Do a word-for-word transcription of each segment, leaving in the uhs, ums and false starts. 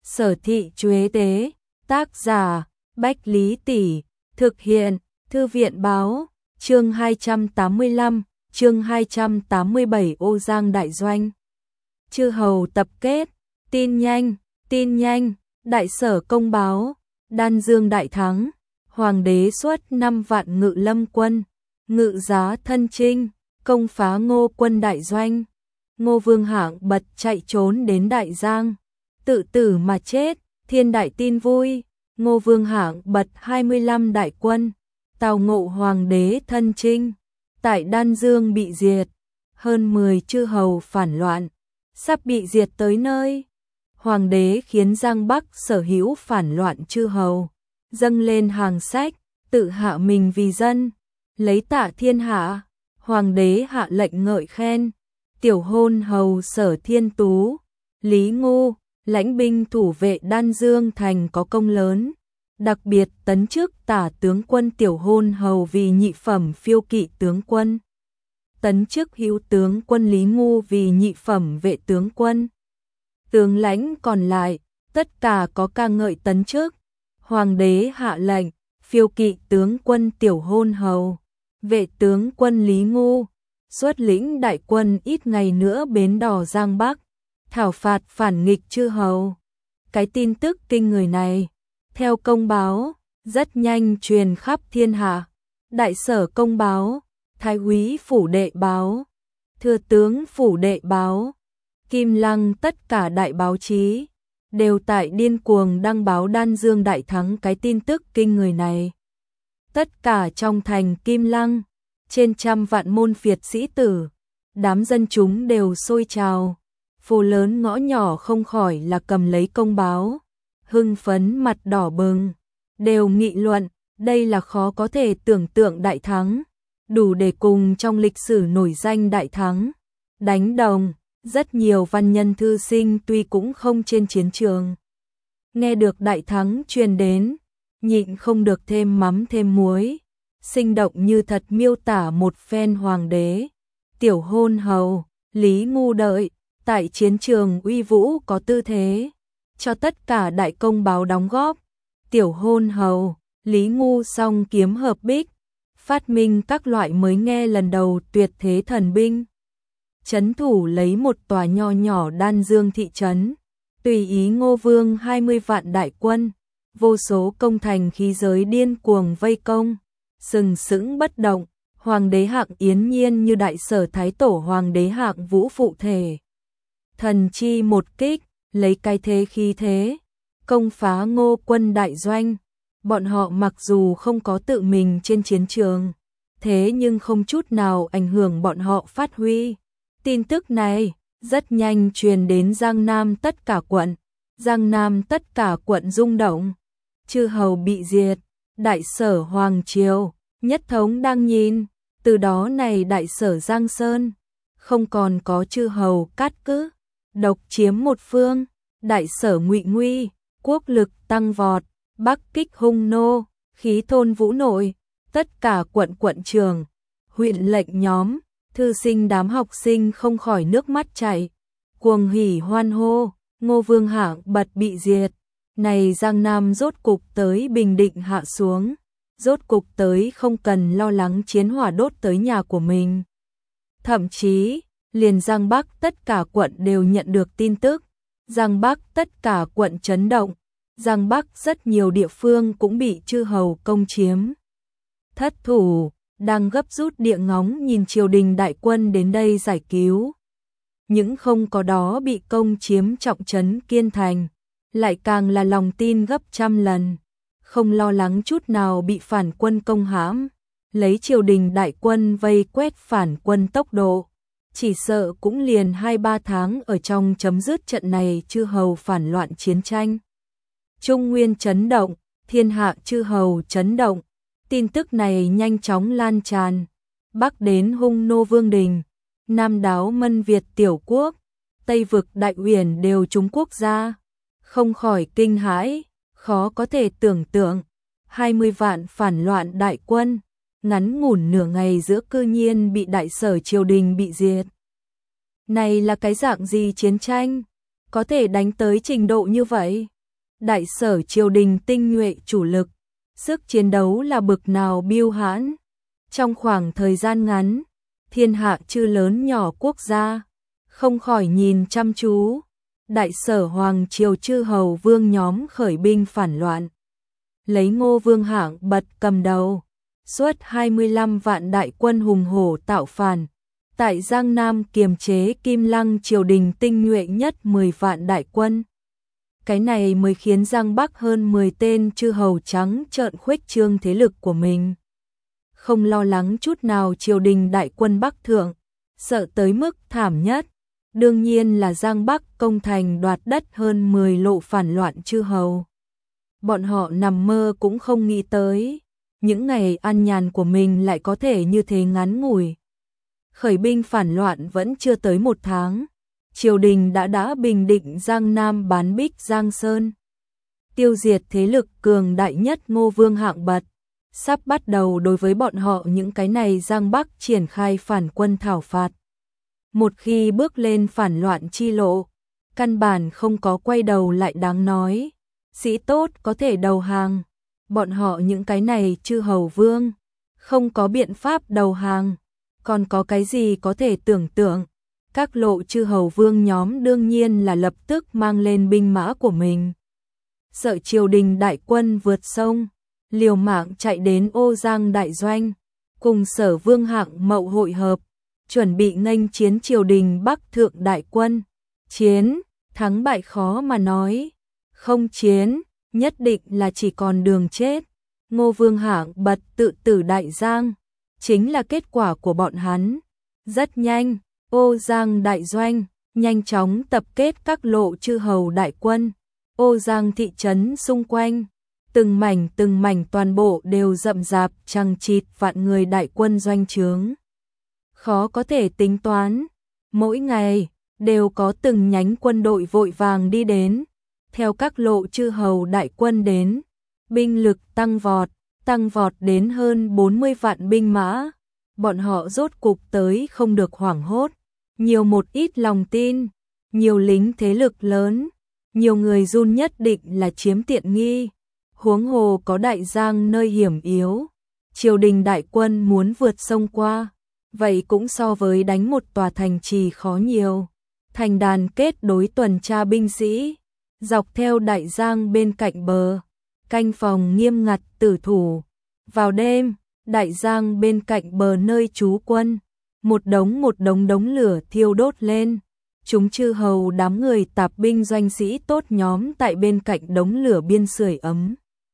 Sở thị Chuế Tế, tác giả, Bách Lý Tỷ, thực hiện, Thư viện Báo, chương hai trăm tám mươi lăm, chương hai trăm tám mươi bảy Ô Giang Đại Doanh. Chư hầu tập kết, tin nhanh, tin nhanh, đại sở công báo, Đan Dương đại thắng, hoàng đế xuất năm vạn ngự lâm quân, ngự giá thân chinh, công phá Ngô quân đại doanh. Ngô Vương Hạng bật chạy trốn đến Đại Giang, tự tử mà chết, thiên đại tin vui. Ngô Vương Hạng bật hai mươi lăm đại quân, tào ngộ hoàng đế thân chinh, tại Đan Dương bị diệt, hơn mười chư hầu phản loạn, sắp bị diệt tới nơi. Hoàng đế khiến Giang Bắc sở hữu phản loạn chư hầu, dâng lên hàng sách, tự hạ mình vì dân, lấy tạ thiên hạ. Hoàng đế hạ lệnh ngợi khen, tiểu hôn hầu Sở Thiên Tú, Lý Ngu, lãnh binh thủ vệ Đan Dương thành có công lớn, đặc biệt tấn chức tả tướng quân tiểu hôn hầu vì nhị phẩm phiêu kỵ tướng quân, tấn chức hữu tướng quân Lý Ngu vì nhị phẩm vệ tướng quân. Tướng lãnh còn lại, tất cả có ca ngợi tấn chức. Hoàng đế hạ lệnh, phiêu kỵ tướng quân tiểu hôn hầu, vệ tướng quân Lý Ngu, xuất lĩnh đại quân ít ngày nữa bến đò Giang Bắc, thảo phạt phản nghịch chư hầu. Cái tin tức kinh người này, theo công báo, rất nhanh truyền khắp thiên hạ. Đại sở công báo, thái úy phủ đệ báo, thừa tướng phủ đệ báo, Kim Lăng, tất cả đại báo chí đều tại điên cuồng đăng báo Đan Dương đại thắng cái tin tức kinh người này. Tất cả trong thành Kim Lăng, trên trăm vạn môn phiệt sĩ tử, đám dân chúng đều sôi trào, phố lớn ngõ nhỏ không khỏi là cầm lấy công báo, hưng phấn mặt đỏ bừng, đều nghị luận, đây là khó có thể tưởng tượng đại thắng, đủ để cùng trong lịch sử nổi danh đại thắng, đánh đồng. Rất nhiều văn nhân thư sinh tuy cũng không trên chiến trường, nghe được đại thắng truyền đến, nhịn không được thêm mắm thêm muối, sinh động như thật miêu tả một phen hoàng đế, tiểu hôn hầu, Lý Ngu đợi, tại chiến trường uy vũ có tư thế, cho tất cả đại công báo đóng góp. Tiểu hôn hầu, Lý Ngu song kiếm hợp bích, phát minh các loại mới nghe lần đầu tuyệt thế thần binh. Trấn thủ lấy một tòa nho nhỏ Đan Dương thị trấn, tùy ý Ngô Vương hai mươi vạn đại quân, vô số công thành khí giới điên cuồng vây công, sừng sững bất động. Hoàng đế Hạng yến nhiên như đại sở thái tổ hoàng đế Hạng Vũ phụ thể, thần chi một kích, lấy cái thế khí thế, công phá Ngô quân đại doanh. Bọn họ mặc dù không có tự mình trên chiến trường, thế nhưng không chút nào ảnh hưởng bọn họ phát huy. Tin tức này rất nhanh truyền đến Giang Nam tất cả quận, Giang Nam tất cả quận rung động, chư hầu bị diệt, đại sở hoàng triều, nhất thống đang nhìn, từ đó này đại sở Giang Sơn, không còn có chư hầu cát cứ, độc chiếm một phương, đại sở Ngụy Nguy, quốc lực tăng vọt, bắc kích hung nô, khí thôn vũ nội, tất cả quận quận trường, huyện lệnh nhóm, thư sinh đám học sinh không khỏi nước mắt chảy, cuồng hỉ hoan hô. Ngô Vương Hạng bật bị diệt, này Giang Nam rốt cục tới bình định hạ xuống, rốt cục tới không cần lo lắng chiến hỏa đốt tới nhà của mình. Thậm chí, liền Giang Bắc tất cả quận đều nhận được tin tức, Giang Bắc tất cả quận chấn động, Giang Bắc rất nhiều địa phương cũng bị chư hầu công chiếm. Thất thủ, đang gấp rút địa ngóng nhìn triều đình đại quân đến đây giải cứu. Những không có đó bị công chiếm trọng trấn Kiên Thành, lại càng là lòng tin gấp trăm lần, không lo lắng chút nào bị phản quân công hãm, lấy triều đình đại quân vây quét phản quân tốc độ, chỉ sợ cũng liền hai ba tháng ở trong chấm dứt trận này chư hầu phản loạn chiến tranh. Trung Nguyên chấn động, thiên hạ chư hầu chấn động, tin tức này nhanh chóng lan tràn, bắc đến hung nô Vương Đình, nam đáo Mân Việt tiểu quốc, tây vực đại uyển đều trúng quốc gia, không khỏi kinh hãi, khó có thể tưởng tượng, hai mươi vạn phản loạn đại quân, ngắn ngủn nửa ngày giữa cư nhiên bị đại sở triều đình bị diệt. Này là cái dạng gì chiến tranh, có thể đánh tới trình độ như vậy? đại sở triều đình tinh nhuệ chủ lực, sức chiến đấu là bực nào biêu hãn. Trong khoảng thời gian ngắn, thiên hạ chư lớn nhỏ quốc gia không khỏi nhìn chăm chú. Đại sở hoàng triều chư hầu vương nhóm khởi binh phản loạn, lấy Ngô Vương Hạng Bật cầm đầu, suốt hai mươi lăm vạn đại quân hùng hổ tạo phản, tại Giang Nam kiềm chế Kim Lăng triều đình tinh nhuệ nhất mười vạn đại quân. Cái này mới khiến Giang Bắc hơn mười tên chư hầu trắng trợn khuếch trương thế lực của mình. Không lo lắng chút nào triều đình đại quân Bắc thượng, sợ tới mức thảm nhất. Đương nhiên là Giang Bắc công thành đoạt đất hơn mười lộ phản loạn chư hầu. Bọn họ nằm mơ cũng không nghĩ tới, những ngày an nhàn của mình lại có thể như thế ngắn ngủi. Khởi binh phản loạn vẫn chưa tới một tháng, triều đình đã đã bình định Giang Nam bán Bích Giang Sơn, tiêu diệt thế lực cường đại nhất Ngô Vương Hạng Bật, sắp bắt đầu đối với bọn họ những cái này Giang Bắc triển khai phản quân thảo phạt. Một khi bước lên phản loạn chi lộ, căn bản không có quay đầu lại đáng nói, sĩ tốt có thể đầu hàng, bọn họ những cái này chư hầu vương, không có biện pháp đầu hàng, còn có cái gì có thể tưởng tượng. Các lộ chư hầu vương nhóm đương nhiên là lập tức mang lên binh mã của mình. Sợ triều đình đại quân vượt sông, liều mạng chạy đến Ô Giang đại doanh, cùng Sở Vương Hạng Mậu hội hợp, chuẩn bị nghênh chiến triều đình Bắc thượng đại quân. Chiến, thắng bại khó mà nói, không chiến, nhất định là chỉ còn đường chết. Ngô Vương Hạng Bật tự tử đại giang, chính là kết quả của bọn hắn. Rất nhanh, Ô Giang đại doanh nhanh chóng tập kết các lộ chư hầu đại quân. Ô Giang thị trấn xung quanh, từng mảnh từng mảnh toàn bộ đều rậm rạp chằng chịt vạn người đại quân doanh trướng. Khó có thể tính toán, mỗi ngày đều có từng nhánh quân đội vội vàng đi đến, theo các lộ chư hầu đại quân đến, binh lực tăng vọt, tăng vọt đến hơn bốn mươi vạn binh mã. Bọn họ rốt cục tới không được hoảng hốt, nhiều một ít lòng tin, nhiều lính thế lực lớn, nhiều người run nhất định là chiếm tiện nghi. Huống hồ có đại giang nơi hiểm yếu, triều đình đại quân muốn vượt sông qua, vậy cũng so với đánh một tòa thành trì khó nhiều. Thành đàn kết đối tuần tra binh sĩ, dọc theo đại giang bên cạnh bờ, canh phòng nghiêm ngặt tử thủ. Vào đêm, đại giang bên cạnh bờ nơi trú quân, một đống một đống đống lửa thiêu đốt lên. Chúng chư hầu đám người tạp binh doanh sĩ tốt nhóm tại bên cạnh đống lửa biên sưởi ấm.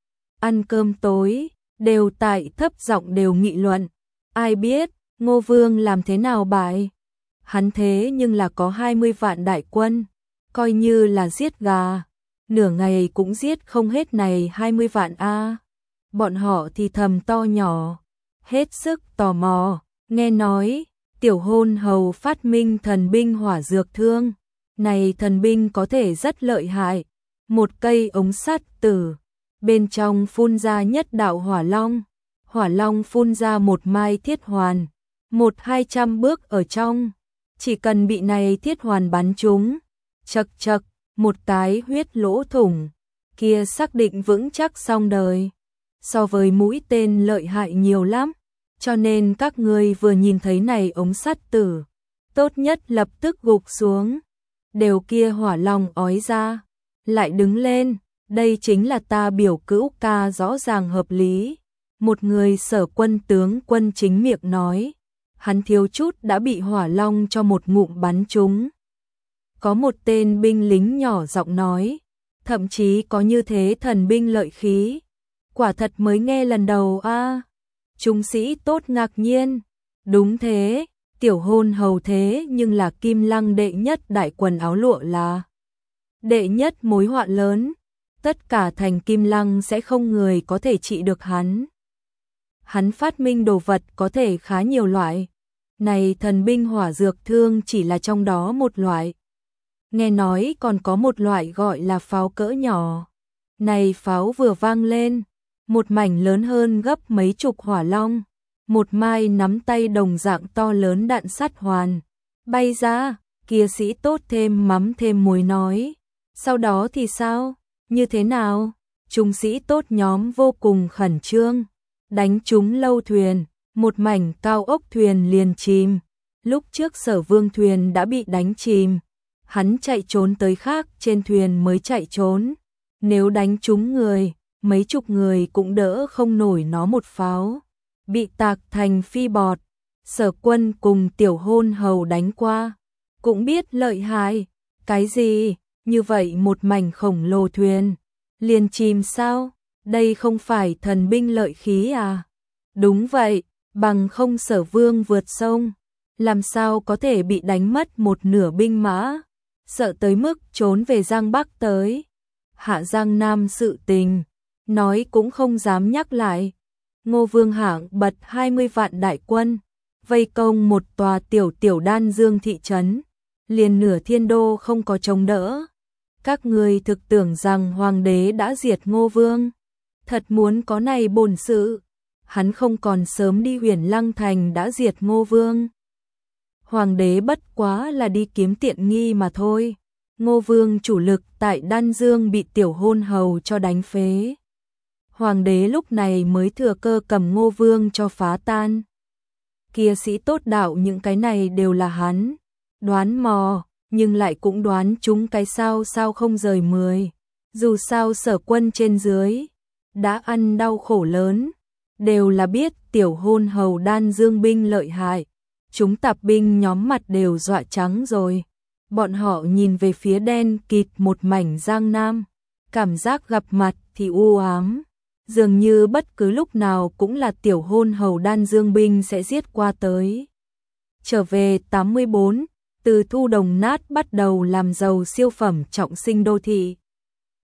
Ăn cơm tối, đều tại thấp giọng đều nghị luận. Ai biết, Ngô Vương làm thế nào bại? Hắn thế nhưng là có hai mươi vạn đại quân, coi như là giết gà, nửa ngày cũng giết không hết này hai mươi vạn a. Bọn họ thì thầm to nhỏ, hết sức tò mò, nghe nói, tiểu hôn hầu phát minh thần binh hỏa dược thương. Này thần binh có thể rất lợi hại, một cây ống sắt tử, bên trong phun ra nhất đạo hỏa long, hỏa long phun ra một mai thiết hoàn, một hai trăm bước ở trong, chỉ cần bị này thiết hoàn bắn trúng, chật chật, một cái huyết lỗ thủng, kia xác định vững chắc xong đời. So với mũi tên lợi hại nhiều lắm, cho nên các ngươi vừa nhìn thấy này ống sắt tử, tốt nhất lập tức gục xuống. Đều kia hỏa long ói ra, lại đứng lên, đây chính là ta biểu cữu ca rõ ràng hợp lý. Một người Sở quân tướng quân chính miệng nói, hắn thiếu chút đã bị hỏa long cho một ngụm bắn trúng. Có một tên binh lính nhỏ giọng nói, thậm chí có như thế thần binh lợi khí, quả thật mới nghe lần đầu a. À. Trung sĩ tốt ngạc nhiên, đúng thế, tiểu hôn hầu thế nhưng là Kim Lăng đệ nhất đại quần áo lụa là đệ nhất mối họa lớn, tất cả thành Kim Lăng sẽ không người có thể trị được hắn. Hắn phát minh đồ vật có thể khá nhiều loại, này thần binh hỏa dược thương chỉ là trong đó một loại. Nghe nói còn có một loại gọi là pháo cỡ nhỏ, này pháo vừa vang lên, một mảnh lớn hơn gấp mấy chục hỏa long, một mai nắm tay đồng dạng to lớn đạn sắt hoàn, bay ra, kia sĩ tốt thêm mắm thêm muối nói. Sau đó thì sao? Như thế nào? Trung sĩ tốt nhóm vô cùng khẩn trương, đánh trúng lâu thuyền, một mảnh cao ốc thuyền liền chìm. Lúc trước Sở Vương thuyền đã bị đánh chìm, hắn chạy trốn tới khác trên thuyền mới chạy trốn. Nếu đánh trúng người, mấy chục người cũng đỡ không nổi nó một pháo, bị tạc thành phi bọt. Sở Quân cùng Tiểu Hôn Hầu đánh qua, cũng biết lợi hại. Cái gì? Như vậy một mảnh khổng lồ thuyền liền chìm sao? Đây không phải thần binh lợi khí à? Đúng vậy, bằng không Sở Vương vượt sông, làm sao có thể bị đánh mất một nửa binh mã, sợ tới mức trốn về Giang Bắc tới. Hạ Giang Nam sự tình, nói cũng không dám nhắc lại. Ngô Vương hạng bật hai mươi vạn đại quân, vây công một tòa tiểu tiểu Đan Dương thị trấn, liền nửa thiên đô không có chống đỡ. Các người thực tưởng rằng hoàng đế đã diệt Ngô Vương, thật muốn có này bổn sự, hắn không còn sớm đi Huyền Lăng Thành đã diệt Ngô Vương. Hoàng đế bất quá là đi kiếm tiện nghi mà thôi. Ngô Vương chủ lực tại Đan Dương bị Tiểu Hôn Hầu cho đánh phế. Hoàng đế lúc này mới thừa cơ cầm Ngô Vương cho phá tan. Kia sĩ tốt đạo những cái này đều là hắn đoán mò, nhưng lại cũng đoán chúng cái sao sao không rời mười. Dù sao Sở Quân trên dưới đã ăn đau khổ lớn, đều là biết Tiểu Hôn Hầu Đan Dương binh lợi hại. Chúng tạp binh nhóm mặt đều dọa trắng rồi. Bọn họ nhìn về phía đen kịt một mảnh Giang Nam, cảm giác gặp mặt thì u ám, dường như bất cứ lúc nào cũng là Tiểu Hôn Hầu Đan Dương binh sẽ giết qua tới. Trở về tám mươi bốn, từ Thu Đồng Nát bắt đầu làm giàu siêu phẩm trọng sinh đô thị.